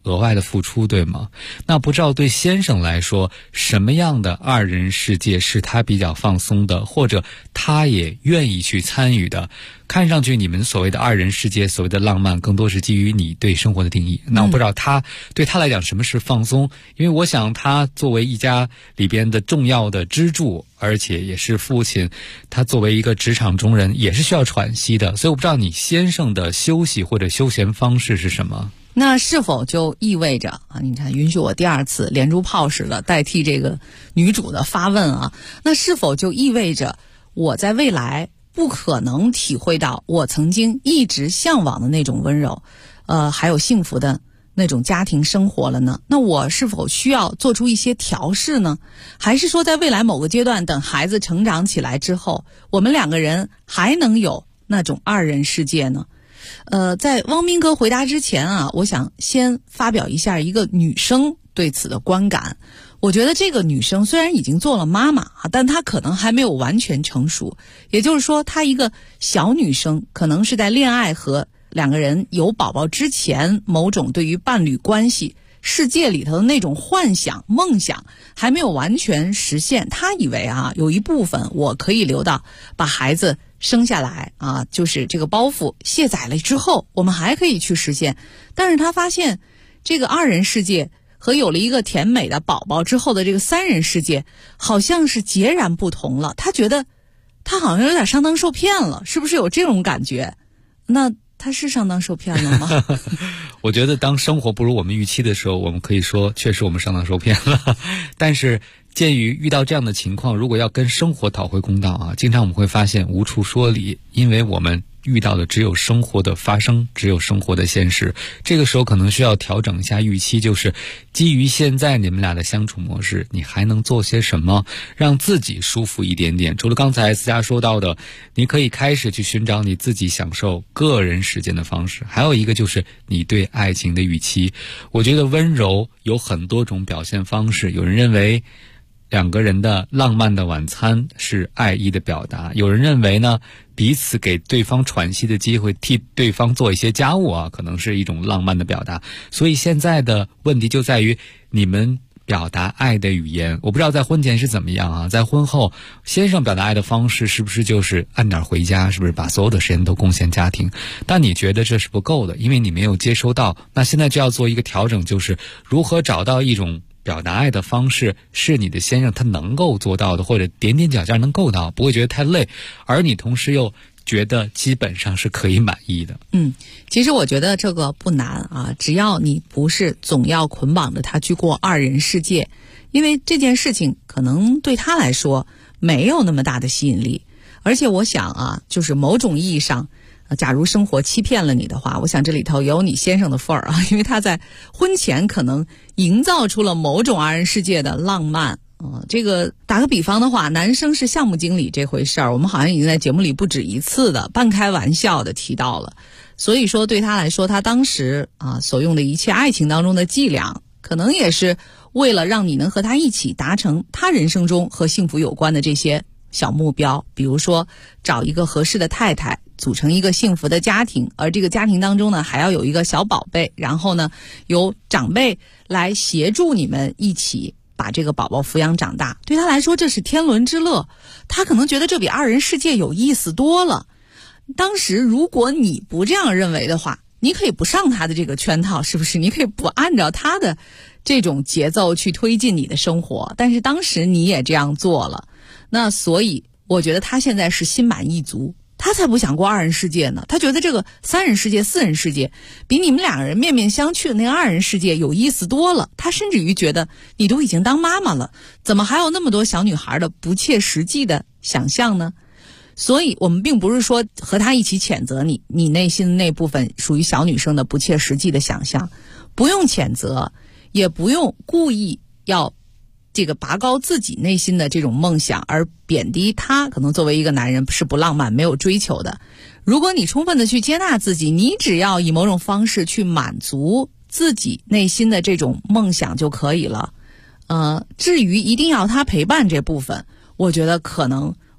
额外的付出，对吗？那不知道对先生来说，什么样的二人世界是他比较放松的，或者他也愿意去参与的？看上去你们所谓的二人世界，所谓的浪漫，更多是基于你对生活的定义。那我不知道对他来讲什么是放松，因为我想他作为一家里边的重要的支柱，而且也是父亲，他作为一个职场中人也是需要喘息的，所以我不知道你先生的休息或者休闲方式是什么。 那是否就意味着啊？你看，允许我第二次连珠炮似的代替这个女主的发问啊？那是否就意味着我在未来不可能体会到我曾经一直向往的那种温柔，还有幸福的那种家庭生活了呢？那我是否需要做出一些调试呢？还是说在未来某个阶段，等孩子成长起来之后，我们两个人还能有那种二人世界呢？在汪斌哥回答之前啊，我想先发表一下一个女生对此的观感。我觉得这个女生虽然已经做了妈妈啊，但她可能还没有完全成熟，也就是说她一个小女生可能是在恋爱和两个人有宝宝之前，某种对于伴侣关系世界里头的那种幻想梦想还没有完全实现。她以为啊，有一部分我可以留到把孩子生下来啊，就是这个包袱卸载了之后，我们还可以去实现。但是她发现这个二人世界和有了一个甜美的宝宝之后的这个三人世界好像是截然不同了。她觉得她好像有点上当受骗了，是不是有这种感觉？那她是上当受骗了吗？ 我觉得当生活不如我们预期的时候，我们可以说确实我们上当受骗了。但是鉴于遇到这样的情况，如果要跟生活讨回公道啊，经常我们会发现无处说理，因为我们遇到的只有生活的发生，只有生活的现实。这个时候可能需要调整一下预期，就是基于现在你们俩的相处模式，你还能做些什么让自己舒服一点点？除了刚才思佳说到的，你可以开始去寻找你自己享受个人时间的方式，还有一个就是你对爱情的预期。我觉得温柔有很多种表现方式，有人认为两个人的浪漫的晚餐是爱意的表达，有人认为呢，彼此给对方喘息的机会，替对方做一些家务啊，可能是一种浪漫的表达。所以现在的问题就在于你们表达爱的语言。我不知道在婚前是怎么样啊，在婚后先生表达爱的方式是不是就是按点回家，是不是把所有的时间都贡献家庭？但你觉得这是不够的，因为你没有接收到。那现在就要做一个调整，就是如何找到一种表达爱的方式是你的先生他能够做到的，或者点点脚尖能够到，不会觉得太累，而你同时又觉得基本上是可以满意的。 其实我觉得这个不难啊，只要你不是总要捆绑着他去过二人世界，因为这件事情可能对他来说没有那么大的吸引力。而且我想啊，就是某种意义上假如生活欺骗了你的话，我想这里头有你先生的份儿啊，因为他在婚前可能营造出了某种二人世界的浪漫。这个打个比方的话，男生是项目经理这回事儿，我们好像已经在节目里不止一次的半开玩笑的提到了。所以说对他来说，他当时所用的一切爱情当中的伎俩，可能也是为了让你能和他一起达成他人生中和幸福有关的这些小目标，比如说找一个合适的太太，组成一个幸福的家庭，而这个家庭当中呢还要有一个小宝贝，然后呢由长辈来协助你们一起把这个宝宝抚养长大。对他来说这是天伦之乐，他可能觉得这比二人世界有意思多了。当时如果你不这样认为的话，你可以不上他的这个圈套，是不是？你可以不按照他的这种节奏去推进你的生活，但是当时你也这样做了。那所以我觉得他现在是心满意足，他才不想过二人世界呢。他觉得这个三人世界四人世界比你们两个人面面相觑的那个二人世界有意思多了。他甚至于觉得你都已经当妈妈了，怎么还有那么多小女孩的不切实际的想象呢？所以我们并不是说和他一起谴责你内心的那部分属于小女生的不切实际的想象，不用谴责，也不用故意要这个拔高自己内心的这种梦想，而贬低他可能作为一个男人是不浪漫没有追求的。如果你充分的去接纳自己，你只要以某种方式去满足自己内心的这种梦想就可以了。至于一定要他陪伴这部分，我觉得可能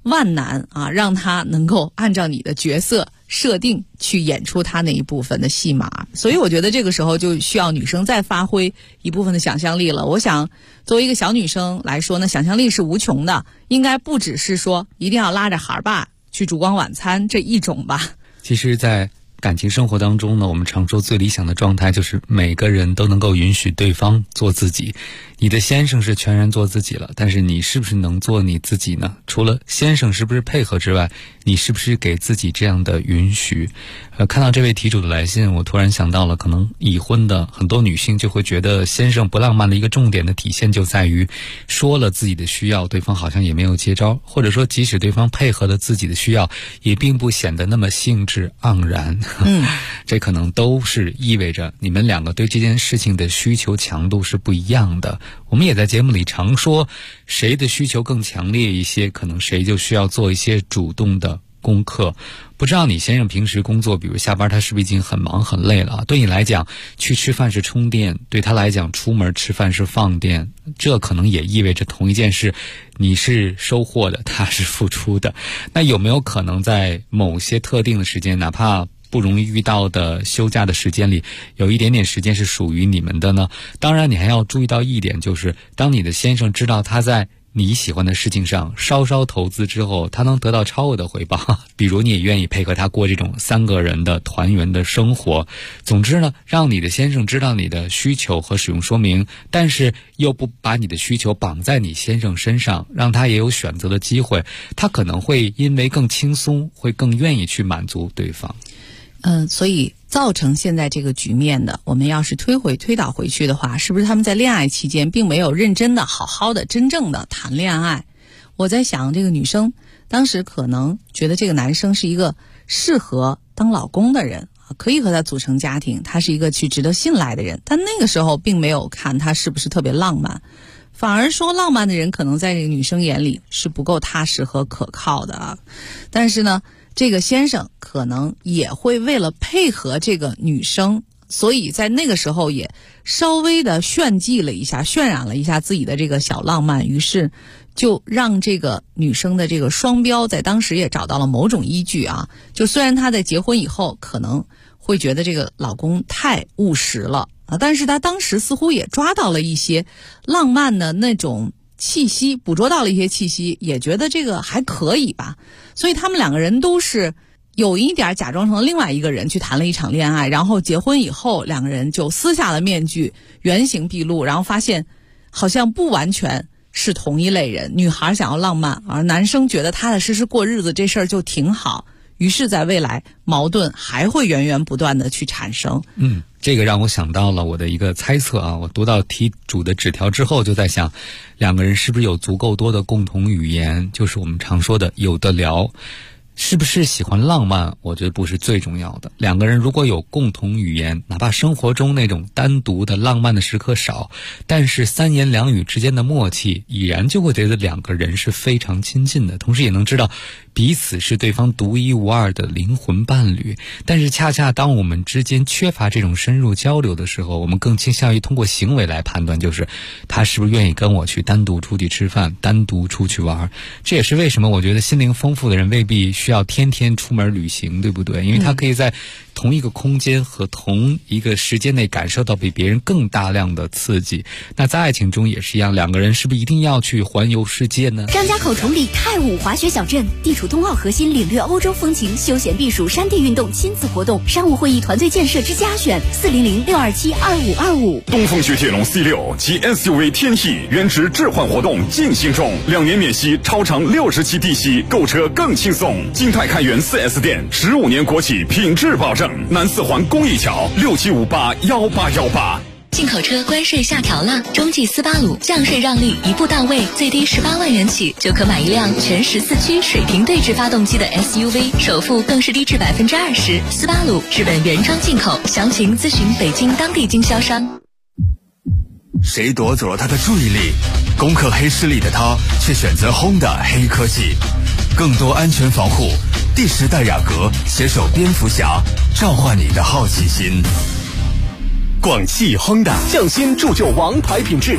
万难啊，让他能够按照你的角色设定去演出他那一部分的戏码。所以我觉得这个时候就需要女生再发挥一部分的想象力了。我想作为一个小女生来说呢，想象力是无穷的，应该不只是说一定要拉着孩儿爸去烛光晚餐这一种吧。 其实在感情生活当中呢，我们常说最理想的状态就是每个人都能够允许对方做自己。你的先生是全然做自己了，但是你是不是能做你自己呢？除了先生是不是配合之外，你是不是给自己这样的允许？看到这位题主的来信，我突然想到了，可能已婚的很多女性就会觉得先生不浪漫的一个重点的体现就在于说了自己的需要，对方好像也没有接招，或者说即使对方配合了自己的需要，也并不显得那么兴致盎然。这可能都是意味着你们两个对这件事情的需求强度是不一样的。我们也在节目里常说，谁的需求更强烈一些，可能谁就需要做一些主动的功课。不知道你先生平时工作，比如下班他是不是已经很忙很累了？对你来讲，去吃饭是充电，对他来讲出门吃饭是放电。这可能也意味着同一件事，你是收获的，他是付出的。那有没有可能在某些特定的时间，哪怕不容易遇到的休假的时间里，有一点点时间是属于你们的呢？当然你还要注意到一点，就是当你的先生知道他在你喜欢的事情上稍稍投资之后，他能得到超额的回报，比如你也愿意配合他过这种3个人的团圆的生活。总之呢，让你的先生知道你的需求和使用说明，但是又不把你的需求绑在你先生身上，让他也有选择的机会，他可能会因为更轻松，会更愿意去满足对方。 所以造成现在这个局面的，我们要是推导回去的话，是不是他们在恋爱期间并没有认真的好好的真正的谈恋爱？我在想，这个女生当时可能觉得这个男生是一个适合当老公的人，可以和他组成家庭，他是一个去值得信赖的人，但那个时候并没有看他是不是特别浪漫，反而说浪漫的人可能在这个女生眼里是不够踏实和可靠的啊。但是呢，这个先生可能也会为了配合这个女生，所以在那个时候也稍微的渲染了一下自己的这个小浪漫，于是就让这个女生的这个双标在当时也找到了某种依据啊。就虽然她在结婚以后可能会觉得这个老公太务实了啊，但是她当时似乎也抓到了一些浪漫的那种气息，捕捉到了一些气息，也觉得这个还可以吧。所以他们两个人都是有一点假装成另外一个人去谈了一场恋爱，然后结婚以后两个人就撕下了面具，原形毕露，然后发现好像不完全是同一类人。女孩想要浪漫，而男生觉得踏踏实实过日子这事儿就挺好，于是在未来矛盾还会源源不断的去产生。 这个让我想到了我的一个猜测啊，我读到题主的纸条之后就在想，两个人是不是有足够多的共同语言，就是我们常说的有的聊。是不是喜欢浪漫，我觉得不是最重要的。两个人如果有共同语言，哪怕生活中那种单独的浪漫的时刻少，但是3言2语之间的默契，已然就会觉得两个人是非常亲近的，同时也能知道彼此是对方独一无二的灵魂伴侣。但是恰恰当我们之间缺乏这种深入交流的时候，我们更倾向于通过行为来判断，就是他是不是愿意跟我去单独出去吃饭，单独出去玩。这也是为什么我觉得心灵丰富的人未必需要天天出门旅行，对不对？因为他可以在同一个空间和同一个时间内感受到比别人更大量的刺激。那在爱情中也是一样，两个人是不是一定要去环游世界呢？ 张家口崇礼泰武滑雪小镇地处冬奥核心，领略欧洲风情，休闲避暑，山地运动，亲子活动，商务会议，团队建设之佳选，400-627-2525。 东风雪铁龙 C6 及 SUV 天翼原值置换活动进行中，2年免息，超长60期低息，购车更轻松。金泰开元 4S 店，15年国企品质保证。南四环公益桥67581818。 进口车关税下调了，中际斯巴鲁降税让利一步到位，最低18万元起就可买一辆全14驱水平对置发动机的 SUV， 首付更是低至20%。斯巴鲁日本原装进口，详情咨询北京当地经销商。 谁夺走了他的注意力？攻克黑势力的他却选择 Honda 黑科技，更多安全防护。第10代雅阁携手蝙蝠侠，召唤你的好奇心。 广汽 Honda 匠心铸就王牌品质。